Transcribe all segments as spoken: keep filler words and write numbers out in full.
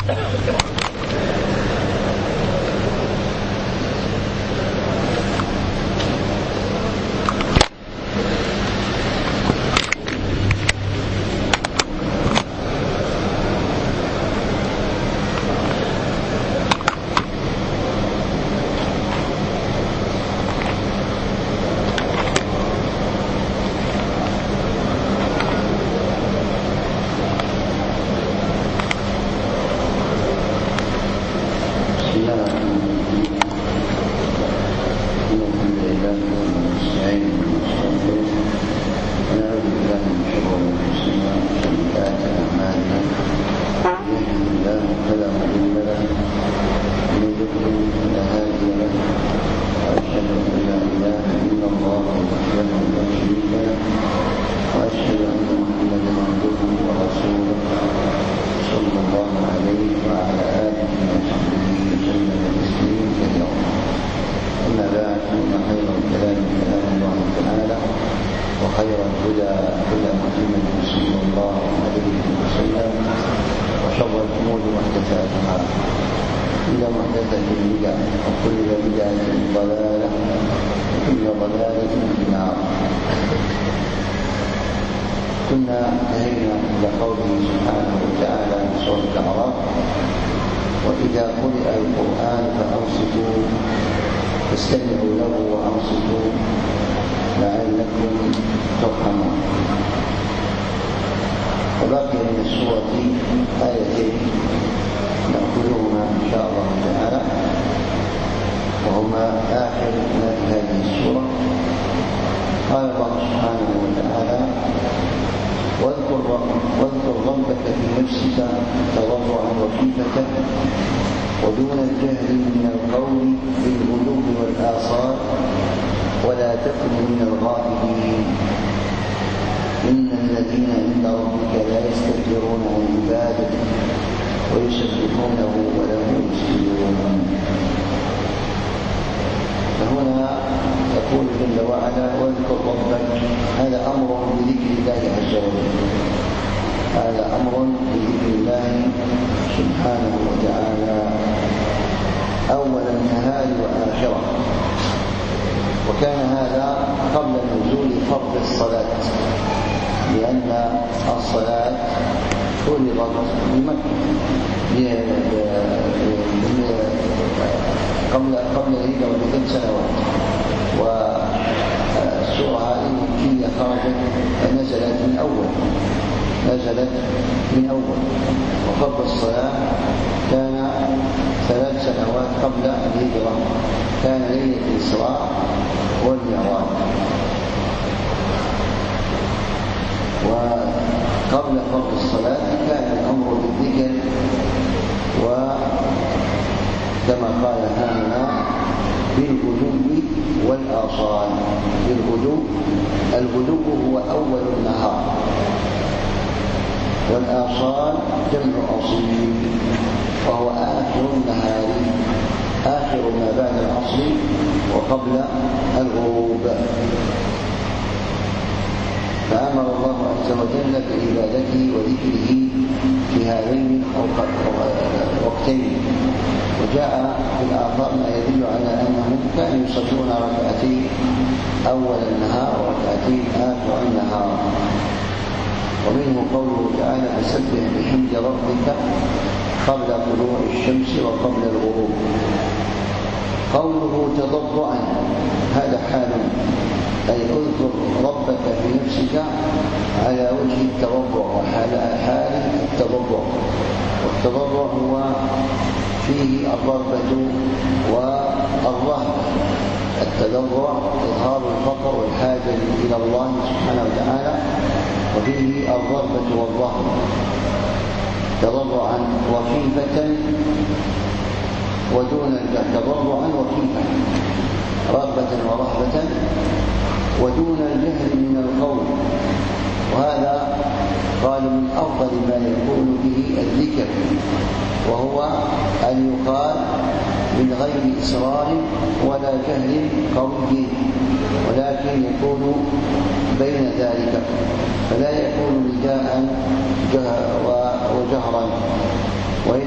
وإن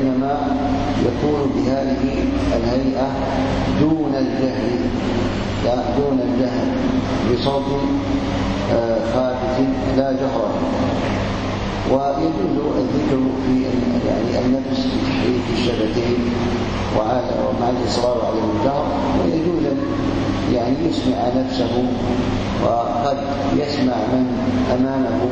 وإنما يكون بهذه الهيئة دون الجهل، لا دون الجهل بصوت خافت لا جهرا. ويجوز الذكر في يعني النفس بتحريك الشفتين ومع الإصرار على الجهر، ويجوز يعني يسمع نفسه، وقد يسمع من أمامه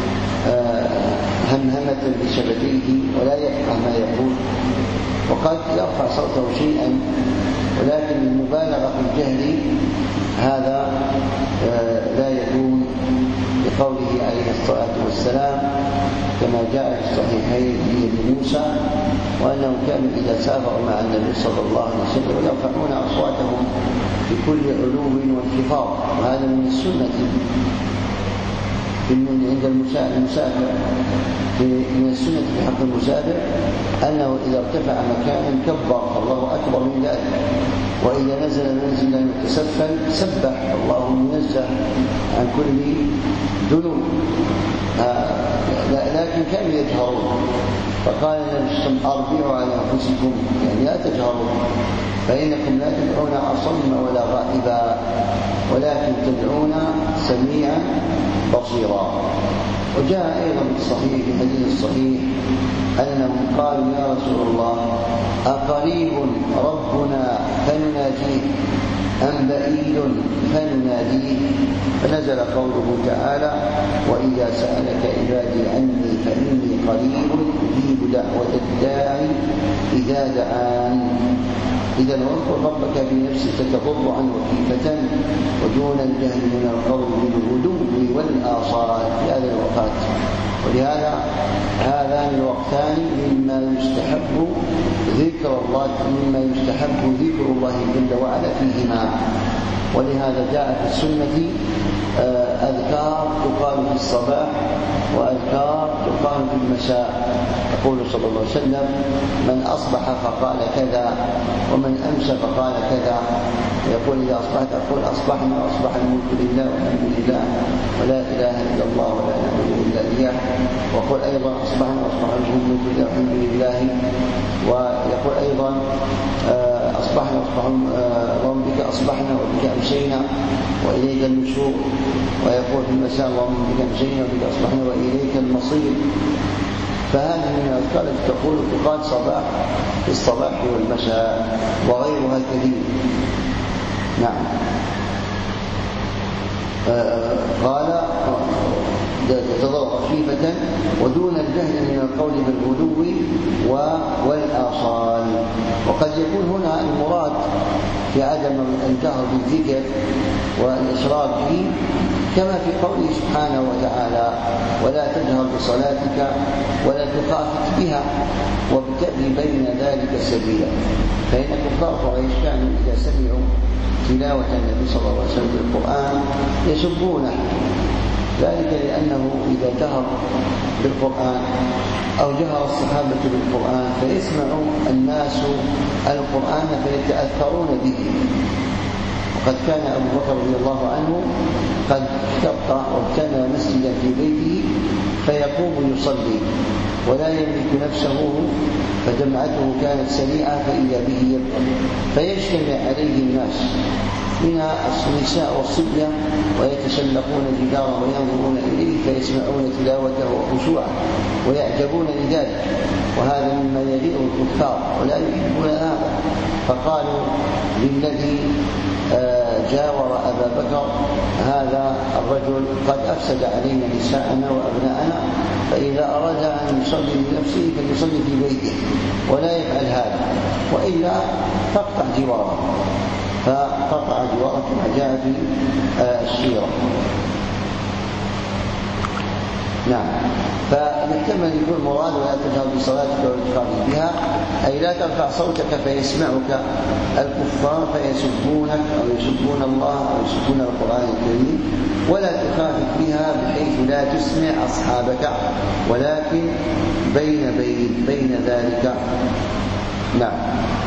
همهمة بشفتيه ولا يفقه ما يقول، وقد يرفع صوته شيئا، ولكن المبالغة في الجهل هذا لا يكون، بقوله عليه الصلاة والسلام كما جاء في الصحيحين لابن موسى وأنهم كانوا إذا سافروا مع النبي صلى الله عليه وسلم يرفعون أصواتهم في كل علو وانخفاض، وهذا من السنة عند المسافر، من السنة في حق المسافر أنه إذا ارتفع مكانا كبر الله أكبر من ذلك، وإذا نزل منزلا يتسفل سبح الله منزه عن كل ذنوب. آه لكن كانوا يجهرون، فقال النبي صلى الله عليه وسلم أربعوا على أنفسكم، يعني لا تجهروا، فإنكم لا تدعون أصم ولا غائبا، ولكن تدعون سميعا بصيرا. وجاء أيضا في الصحيح في الحديث الصحيح أنهم قالوا يا رسول الله أقريب ربنا فنناجيه أم بعيد فنناديه؟ فنزل قوله تعالى وإذا سألك عبادي عني فإني قريب أجيب دعوة الداعي إذا دعان. إذا واذكر ربك بنفسك تضرعا وخيفة ودون الجهل من القول بالغدو والآصال في هذا الوقت. ولهذا هذان الوقتان مما يستحب ذكر الله مما يستحب ذكر الله جل وعلا فيهما. ولهذا جاء في السنة أذكار تقال في الصباح وأذكار تقال في المساء. يقول صلى الله عليه وسلم من أصبح فقال كذا ومن أمسى فقال كذا. يقول إذا أصبحت أقول أصبحنا وأصبح الملك لله والحمد لله ولا إله إلا الله ولا نعبد إلا إياه. ويقول أيضا أصبحنا وأصبح الملك لله والحمد لله. ويقول أيضا أصبحنا وأصبح اللهم بك أصبحنا وبك أمسينا وإليك النشور. ويقول في المساء اللهم بك أمسينا وبك أصبحنا وإليك المصير. فهذه من الأذكار التي تقول تقال صباح في الصباح والمساء وغيرها كثير. نعم. آه قال تتضرع خفيفة ودون الجهل من القول بالغدو والآصال. وقد يكون هنا المراد في عدم الجهر بالذكر والإشراك به كما في قوله سبحانه وتعالى ولا تجهر بصلاتك ولا تخافت بها وابتغي بين ذلك سبيلا. فإن كفار قريش كانوا إذا سمعوا تلاوة النبي صلى الله عليه وسلم بالقرآن يسبونه، ذلك لأنه إذا جهر بالقرآن أو جهر الصحابة بالقرآن فيسمع الناس القرآن فيتأثرون به. وقد كان أبو بكر رضي الله عنه قد اشتق وابتنى مسجدا في بيته فيقوم يصلي ولا يملك نفسه، فجمعته كانت سريعة فإذا به يبقى فيجتمع عليه الناس من النساء والصبية ويتسلقون جدارا وينظرون إليه فيسمعون تلاوته وخشوعه ويعجبون لذلك، وهذا مما يليق الكفار ولا يحبون هذا. فقالوا للذي جاور أبا بكر هذا الرجل قد أفسد علينا نساءنا وأبناءنا، فإذا أراد أن يصلي لنفسه فليصلي في بيته ولا يفعل هذا، وإلا تقطع جواره. فقطع جواره كما جاء في السيرة. نعم. فيحتمل يكون مراد ولا تجهر بصلاتك ولا تخافت بها، أي لا ترفع صوتك فيسمعك الكفار فيسبونك أو يسبون الله أو يسبون القرآن الكريم، ولا تخافت بها بحيث لا تسمع أصحابك، ولكن بين بين بين ذلك. نعم.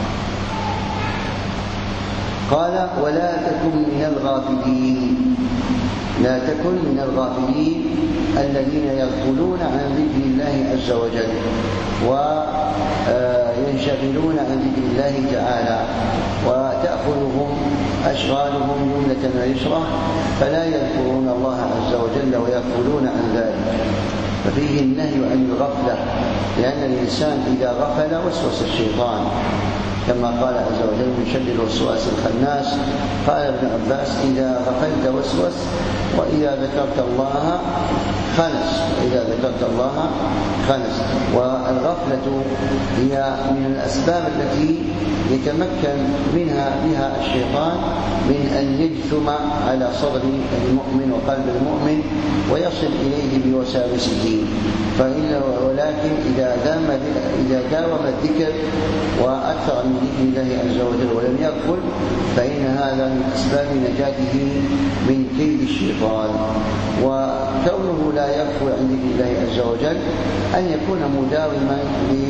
قال ولا تكن من الغافلين، لا تكن من الغافلين الذين يغفلون عن ذكر الله عز وجل و وينشغلون عن ذكر الله تعالى وتأخذهم أشغالهم يمنة ويسرى فلا يذكرون الله عز وجل ويغفلون عن ذلك. ففيه النهي عن الغفلة، لأن الإنسان إذا غفل وسوس الشيطان كما قال عز وجل من شر الوسواس الخناس. قال ابن عباس إذا غفلت وسوس وإذا ذكرت الله خنس وإذا ذكرت الله خنس. والغفلة هي من الأسباب التي يتمكن منها بها الشيطان من أن يجثم على صدر المؤمن وقلب المؤمن ويصل إليه بوساوسه. فإن ولكن إذا دام إذا داوم الذكر وأكثر من ذكر الله عز وجل ولم يغفل فإن هذا من أسباب نجاته من كيد الشيطان. وكونه لا يغفل عن ذكر الله عز وجل أن يكون مداوما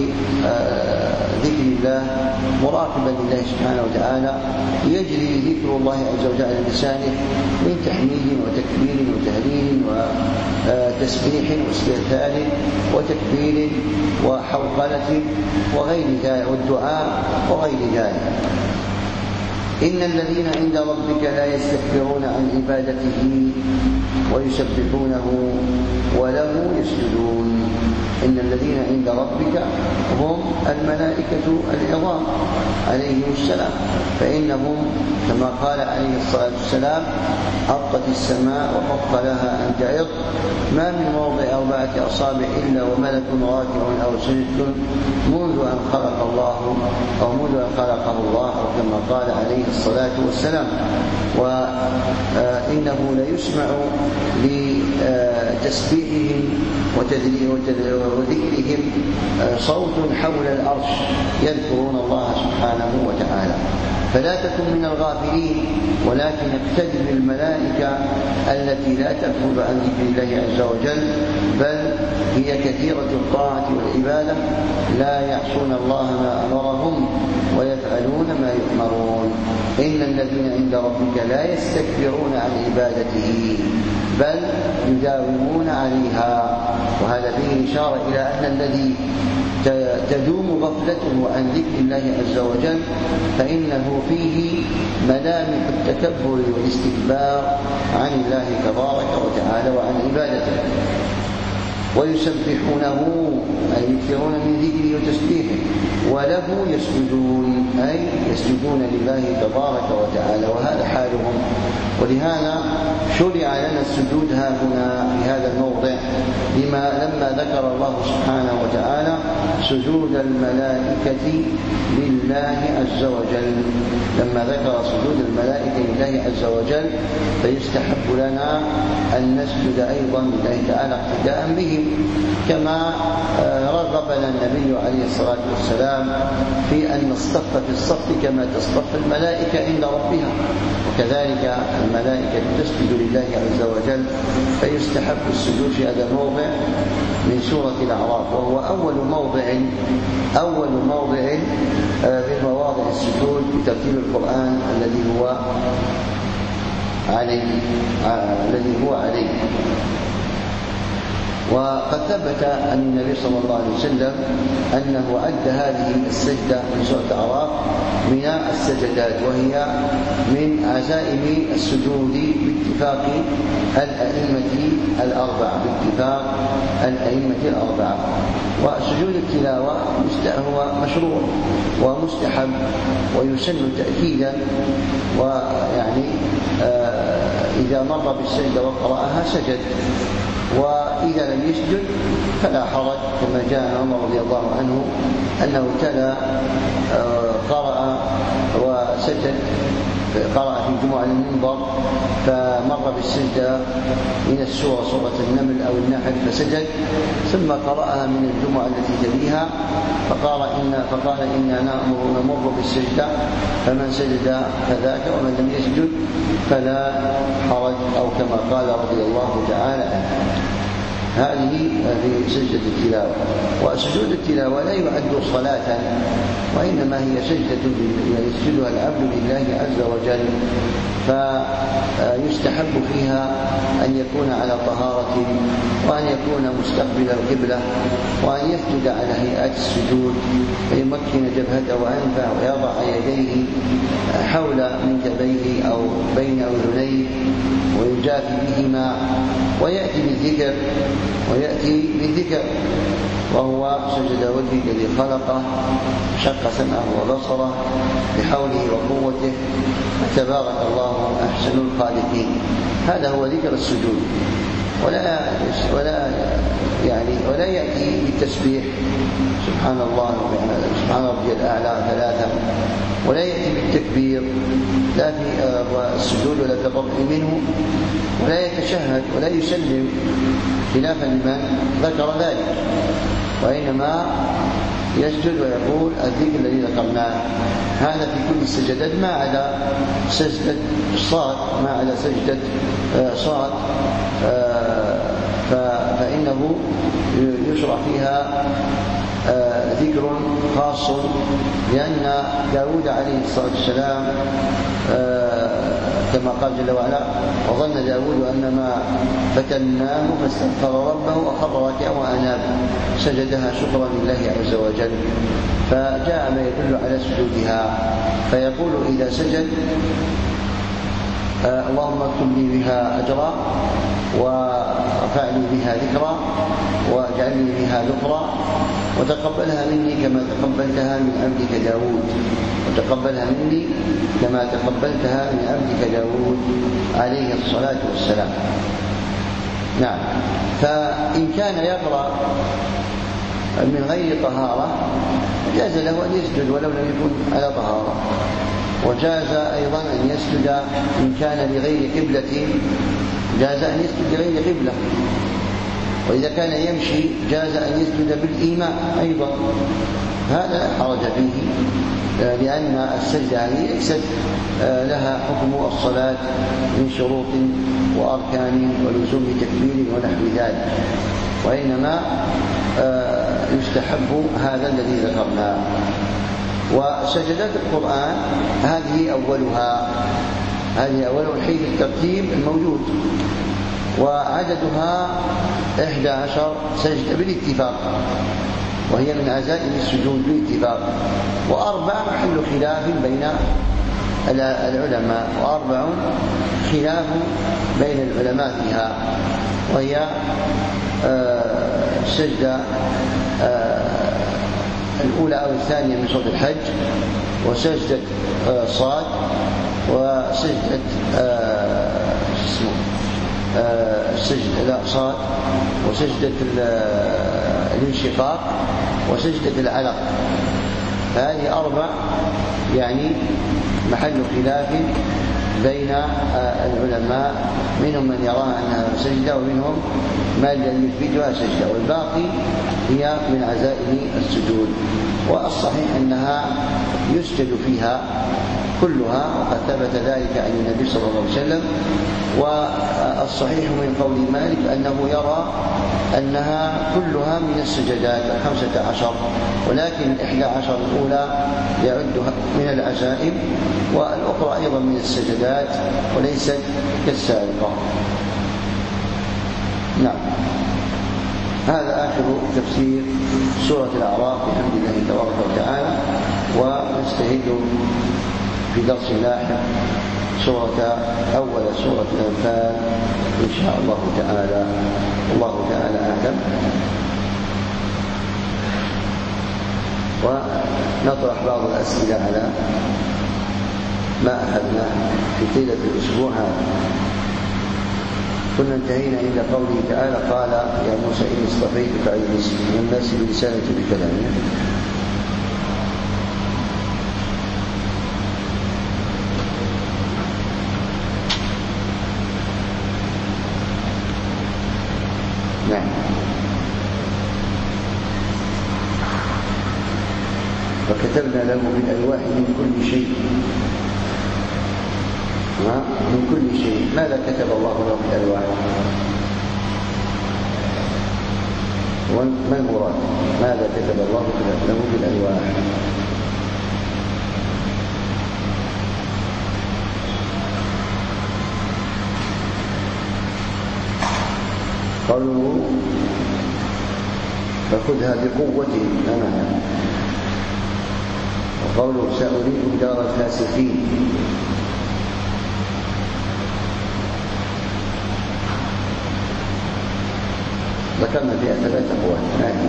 لذكر الله مراقبا لله سبحانه وتعالى، يجري ذكر الله عز وجل على لسانه من تحميد وتكبير وتهليل وتسبيح واستغفار وتكبير وحوقلة وغير ذلك والدعاء وغير ذلك. إن الذين عند ربك لا يستكبرون عن عبادته ويسبحونه وله يسجدون. إن الذين عند ربك هم الملائكة العظام عليهم السلام، فإنهم كما قال عليه الصلاة والسلام أطت السماء وحق لها أن تعظ ما من موضع أربعة أصابع إلا وملك راكع أو سجد منذ أن خلق الله أو منذ أن خلقه الله أو كما قال عليه الصلاة والسلام. وإنه ليسمع لتسبيحهم وذكرهم صوت حول العرش يذكرون الله سبحانه وتعالى. فلا تكن من الغافلين، ولكن اقتدر بالملائكة التي لا تغفل عن ذكر الله عز وجل، بل هي كثيرة الطاعة والعبادة لا يعصون الله ما أمرهم ويفعلون ما يؤمرون. إن الذين عند ربك لا يستكبرون عن عبادته بل يداومون عليها. وهذا فيه إشارة إلى أن الذي تدوم غفلته عن ذكر الله عز وجل فإنه فيه ملامح التكبر والاستكبار عن الله تبارك وتعالى وعن عبادته. ويسبحونه أي يكثرون من ذكره وتسبيحه، وله يسجدون أي يسجدون لله تبارك وتعالى، وهذا حالهم. ولهذا شرع لنا السجود ها هنا في هذا الموضع لما لما ذكر الله سبحانه وتعالى سجود الملائكة لله عز وجل. لما ذكر سجود الملائكة لله عز وجل فيستحب لنا أن نسجد أيضا لله تعالى اقتداء بهم، كما رغبنا النبي عليه الصلاة والسلام في أن نصطف في الصف كما تصطف الملائكة عند ربها، وكذلك الملائكة تسجد لله عز وجل. فيستحب السجود في هذا الموضع من سورة الأعراف، وهو أول موضع أول موضع من مواضع السجود بترتيب القرآن الذي هو عليه الذي هو عليه. وقد ثبت عن النبي صلى الله عليه وسلم أنه عد هذه السجدة من سورة الأعراف من السجدات، وهي من عزائم السجود باتفاق الأئمة الأربعة باتفاق الأئمة الأربعة. وسجود التلاوة هو مشروع ومستحب ويسن تأكيدا، ويعني إذا مر بالسجدة وقرأها سجد، وإذا لم يسجد فلا حرج، كما جاء عمر رضي الله عنه أنه تلا قرأ وسجد قرأ في الجمعة المنبر فمر بالسجدة من السورة سورة النمل أو النحل فسجد، ثم قرأها من الجمعة التي تليها فقال إن فقال إنا نأمر نمر بالسجدة فمن سجد فذاك ومن لم يسجد فلا حرج، أو كما قال رضي الله تعالى عنه. هذه في سجدة التلاوة. وسجود التلاوة لا يعد صلاة، وإنما هي سجدة يسجدها العبد لله عز وجل، فيستحب فيها أن يكون على طهارة، وأن يكون مستقبل القبلة، وأن يسجد على هيئات السجود، فيمكن جبهته وأنفه ويضع يديه حول منكبيه أو بين أذنيه ويجافي بهما، ويأتي بالذكر ويأتي بالذكر وهو سجد وجهه الذي خلقه، شق سمعه وبصره بحوله وقوته، فتبارك الله أحسن الخالقين. هذا هو ذكر السجود. ولا ولا يعني ولا يأتي بالتسبيح سبحان الله سبحان ربي الأعلى ثلاثة، ولا يأتي بالتكبير لا في السجود ولا في الرفع منه، ولا يتشهد ولا يسلم خلافا لمن ذكر ذلك، وإنما يسجد ويقول الذكر الذي ذكرناه. هذا في كل السجدات ما عدا سجدة صاد، ما عدا سجدة صاد فإنه يشرع فيها ذكر خاص، لأن داود عليه الصلاة والسلام كما قال جل وعلا وظن داود أنما فتناه فاستغفر ربه وخر راكعا وأناب، سجدها شكرا لله عز وجل. فجاء ما يدل على سجودها، فيقول إذا سجد اللهم اكتب لي بها أجرا وارفع لي بها ذكرا واجعل لي بها ذكرا وتقبلها مني كما تقبلتها من عبدك داود وتقبلها مني كما تقبلتها من عبدك داود عليه الصلاة والسلام. نعم. فإن كان يقرأ من غير طهارة جاز له أن يسجد ولو لم يكن على طهارة، وجاز أيضا أن يسجد إن كان لغير قبلة، جاز أن يسجد لغير قبلة. وإذا كان يمشي جاز أن يسجد بالإيماء أيضا، هذا لا حرج فيه، لأن السجدة هذه ليست لها حكم الصلاة من شروط وأركان ولزوم تكبير ونحو ذلك، وإنما يستحب هذا الذي ذكرناه. وسجدات القرآن هذه أولها هذه أولها حيث الترتيب الموجود، وعددها إحدى عشر سجدة بالاتفاق، وهي من عزائم السجود بالاتفاق، وأربع محل خلاف بين العلماء، وأربع خلاف بين العلماء فيها، وهي السجدة الأولى أو الثانية من سورة الحج، وسجدة صاد، وسجدة اسمه السجدة لا صاد، وسجدة الانشقاق، وسجدة العلق. هذه أربع يعني محل خلاف بين العلماء، منهم من يراها أنها سجدة ومنهم من يثبتها سجدة، والباقي هي من عزائم السجود. والصحيح أنها يسجد فيها كلها، وقد ثبت ذلك عن النبي صلى الله عليه وسلم. والصحيح من قول مالك أنه يرى أنها كلها من السجدات الخمسة عشر، ولكن الإحدى عشر الأولى يعدها من العزائم، والأخرى أيضا من السجدات وليست كالسابقة. نعم. هذا آخر تفسير سورة الأعراف بحمد الله تبارك وتعالى، ونستهد في درس لاحق سورة أول سورة الأنفال إن شاء الله تعالى. الله تعالى أعلم. ونطرح بعض الأسئلة على ما أخذناه في طيلة الأسبوع هذا. كنا انتهينا إلى قوله تعالى قال يا موسى إني اصطفيتك على الناس برسالتي بكلامي. نعم. وكتبنا له بالألواح من كل شيء، من كل شيء. ماذا كتب الله له بالألواح؟ ومن مراد ماذا كتب الله له بالألواح. قالوا فخذها بقوة أمامها. وقوله سأريكم دار الفاسقين ذكرنا فيها ثلاث أقوال.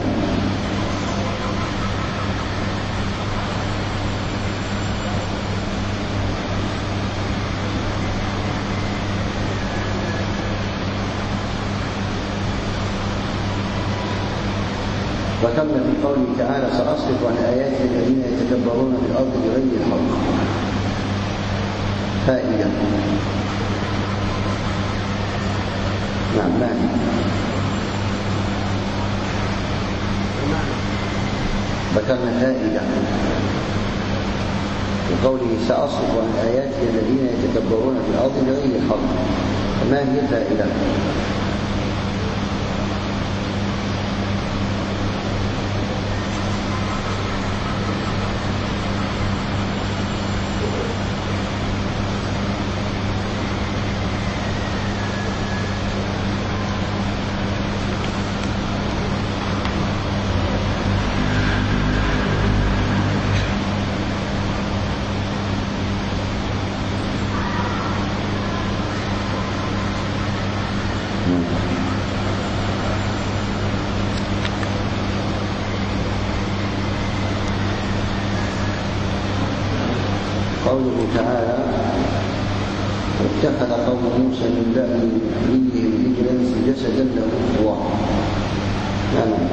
ذكرنا في قوله تعالى سأصرف عن آياتي الذين يتكبرون في الأرض بغير الحق فائدة. نعم معنى ذكرنا فائدة وقوله سأصرف عن آياتي الذين يتكبرون في الأرض بغير الحق. ما هي الفائدة؟ قوله تعالى واتخذ قوم موسى من بعده حليهم عجلا جسدا له خوار. ما معنى؟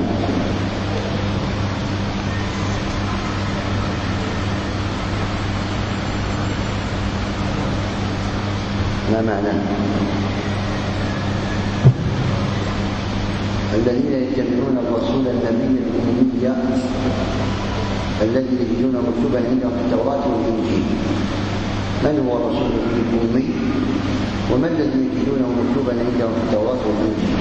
ما معنى؟ الذين يتبعون الرسول النبي الأمي الذي يجدونه مكتوبا عندهم في التوراة والإنجيل. من هو الرسول الأمي؟ وما الذي يجدونه مكتوبا عندهم في التوراة والإنجيل؟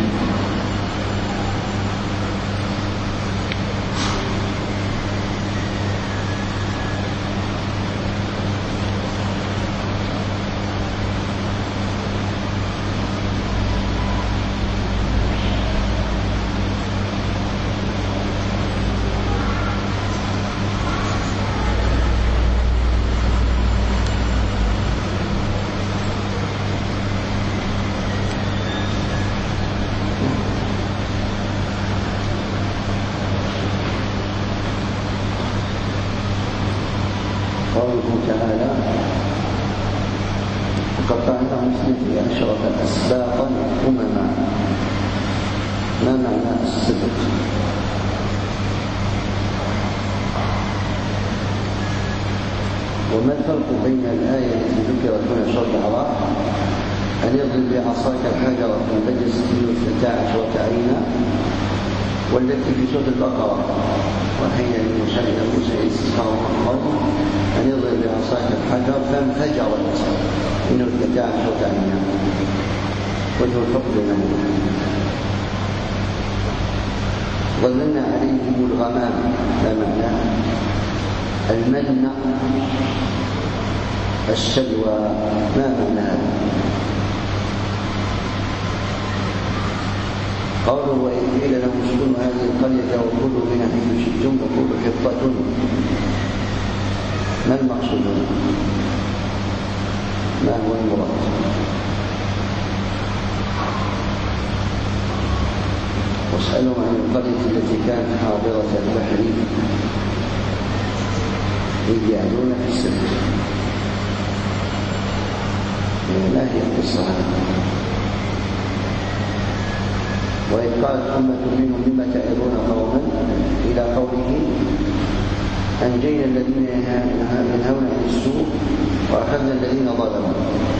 قوله تعالى وقطعناهم اثنتي عشرة أسباطا أمما. ما معنى السبط؟ وما الفرق بين الآية التي ذكرت هنا سورة الأعراف أن يضرب بعصاك الحجر فانفجرت منه اثنتا عشرة عينا، والتي في سورة البقرة وحين موسى إلى موسى استسقاه قومه أن يضرب بعصاك الحجر فانفجرت منه اثنتا عشرة عينا؟ وجه الفرق بينهما. ظللنا عليهم الغمام. ما معناه؟ المن السلوى. ما معنى هذا؟ قوله وإذ قيل لهم اسكنوا هذه القرية وكلوا منها حيث شئتم وكلوا حطة. ما المقصود هنا؟ ما هو المراد؟ واسألهم عن القرية التي كانت حاضرة البحر إذ يعدون في السبت. ما هي القصة هذه؟ وإذ قالت أمة منهم لم تعظون قوما إلى قوله أنجينا الذين ينهون عن السوء وأخذنا الذين ظلموا.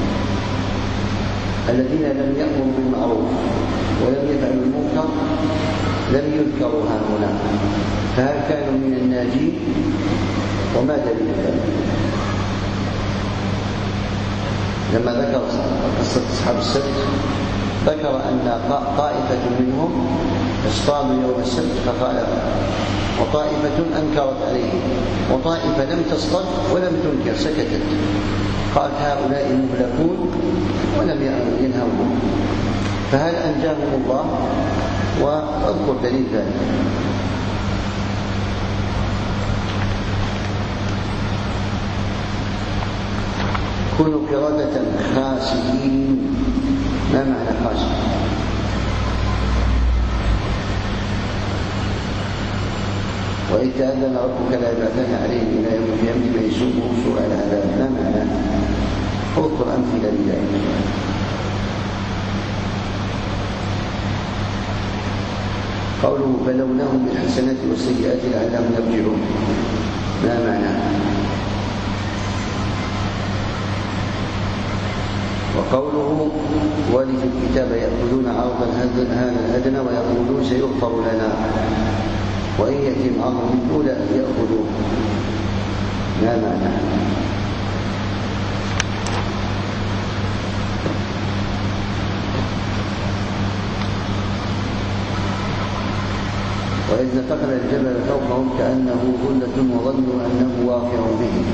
الذين لم يأمروا بالمعروف ولم يفعلوا المنكر لم يذكروا هنا، فهل كانوا من الناجين؟ وما دليل ذلك؟ لما ذكر قصة أصحاب السبت ذكر أن طائفة منهم اصطادوا يوم السبت فخالفوا، وطائفة أنكرت عليه، وطائفة لم تصطد ولم تنكر سكتت، قال هؤلاء مهلكون ولم ينهوهم، فهل أنجاهم الله؟ وأذكر دليل ذلك. كونوا قردة خاسئين. ما معنى خاسئ؟ وإذ تأذن ربك لا يبعثن عليهم إلى يوم القيامة من يسوقهم سوء العذاب. ما معنى؟ اذكر أمثلة لذلك. قوله بلوناهم بالحسنات والسيئات لعلهم يرجعون. ما معنى؟ وقوله ورثوا الكتاب يأخذون عرض هذا الأدنى ويقولون سيغفر لنا وإن يأتهم عرض مثله يأخذوه. ما معنى؟ وإذ نتقنا الجبل فوقهم كأنه ظلة وظنوا أنه واقع بهم.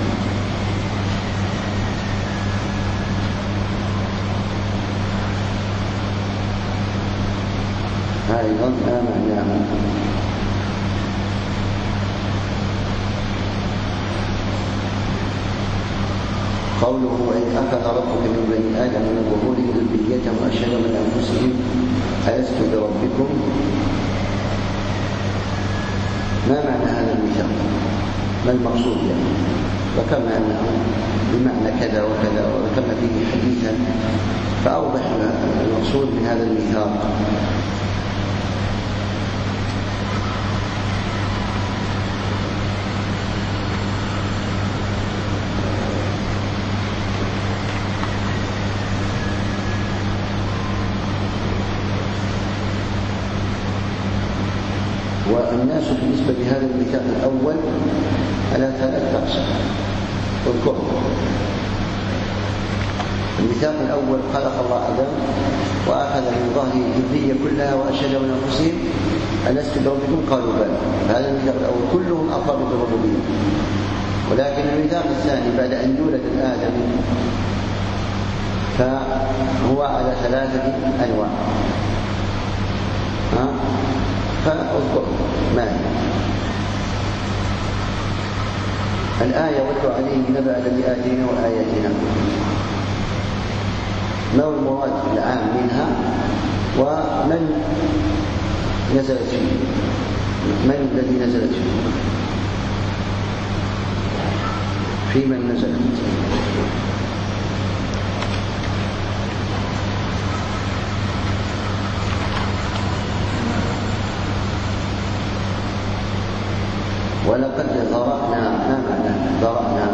أيضا ما معناه؟ قوله وإذ أخذ ربك من بني آدم من ظهورهم ذريتهم وأشهدهم على أنفسهم ألست بربكم. ما معنى هذا الميثاق؟ ما المقصود يعني؟ ذكرنا أنه بمعنى كذا وكذا وذكرنا فيه حديثا، فأوضح المقصود من هذا الميثاق. والناس بالنسبة لهذا الميثاق الأول على ثلاثة أقسام. اذكروا الميثاق الأول: خلق الله آدم وأخذ من ظهره الذرية كلها وأشهدهم على أنفسهم ألست بربكم قالوا بلى. فهذا الميثاق الأول كلهم أقروا بالربوبية. ولكن الميثاق الثاني بعد أن يولد آدم فهو على ثلاثة أنواع. ها؟ فاذكر ما هي الآية: واتل عليهم نبأ الذي آتيناه آياتنا. ما هو المراد العام منها ومن نزلت فيه؟ من الذي نزلت فيه؟ في من نزلت؟ ولقد ذرأنا. ما معنى ذرأنا؟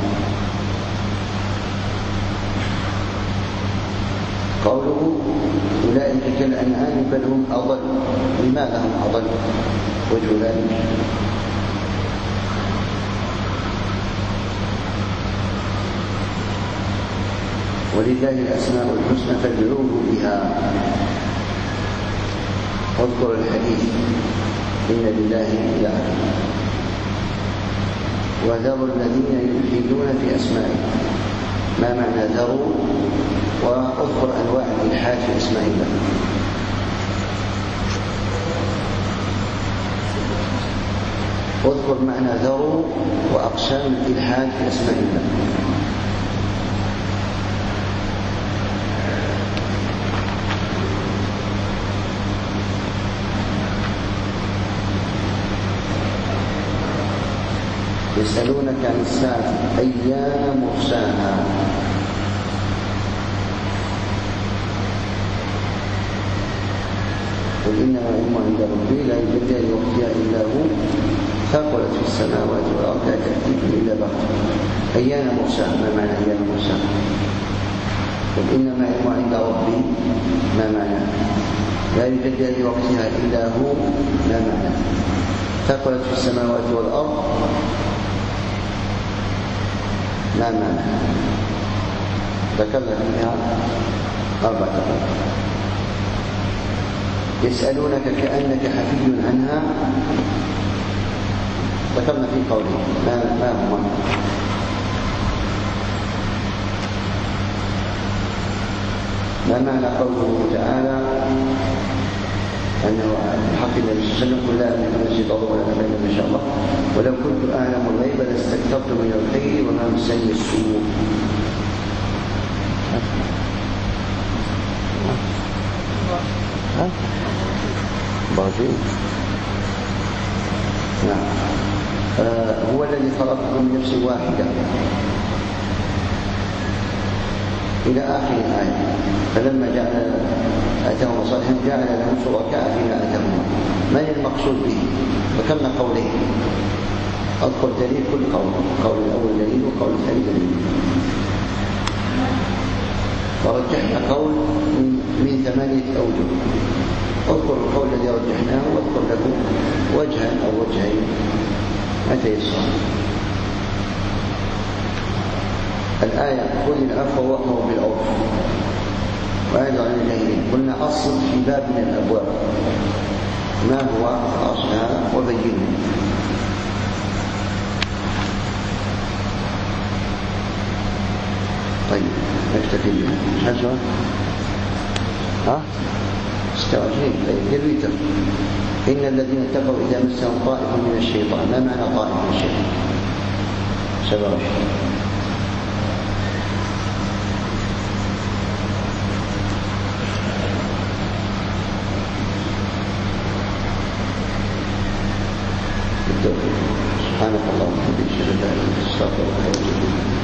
قوله أولئك كالأنعام بل هم أضل. لماذا هم أضل؟ وجه ذلك ولله الأسماء الحسنى فادعوه بها. واذكر الحديث: إن لله إله وذروا الذين يلحدون في أسمائه. ما معنى ذروا؟ واذكر أنواع الإلحاد في أسماء الله. واذكر معنى ذروا وأقسام الإلحاد في أسماء الله. يسألونك عن الساعة أيان مرساها. قل إنما علم عند ربي لا يجليها لوقتها إلا هو ثقلت في السماوات والأرض لا تأتيكم إلا بغتة. أيان مرساها. ما معنى أيان مرساها؟ قل إنما علم عند ربي. ما معنى؟ لا يجليها لوقتها إلا هو. ما معنى؟ ثقلت في السماوات والأرض. ما معنى؟ ذكرنا فيها أربعة أقوال. يسألونك كأنك حفي عنها، ذكرنا في قوله ما ما هو ما معنى قوله تعالى أنه حق النبي صلى الله عليه وسلم قل لا أملك نفسي ضرا ولا نفعا إن شاء الله ولو كنت أعلم الغيب لاستكثرت من الخير وما مسني السوء. برجين. نعم. آه هو الذي خلقكم من نفس واحدة إلى آخر الآية. فلما جعل آتاهما صالحا جعل لهم شركاء فيما آتاهما. من المقصود به؟ ذكرنا قولين، أذكر دليل كل قول، قول الأول دليل وقول الثاني دليل. ورجحنا قول من ثمانية أوجه. اذكر القول الذي رجحناه واذكر له وجها أو وجهين متى يسر. الآية خذ العفو وأمر بالعرف وأعرض عن الجاهلين. قلنا أصل في باب من الأبواب ما هو أصلها وبينه. طيب نكتفي بها. حسن ها ستة وعشرين. طيب الوتر إن الذين اتقوا إذا مسهم طائف من الشيطان. ما معنى طائف من الشيطان؟ سبعة وعشرين. سبحانك اللهم وبحمدك اشهد ان لا اله الا انت استغفرك واتوب اليك.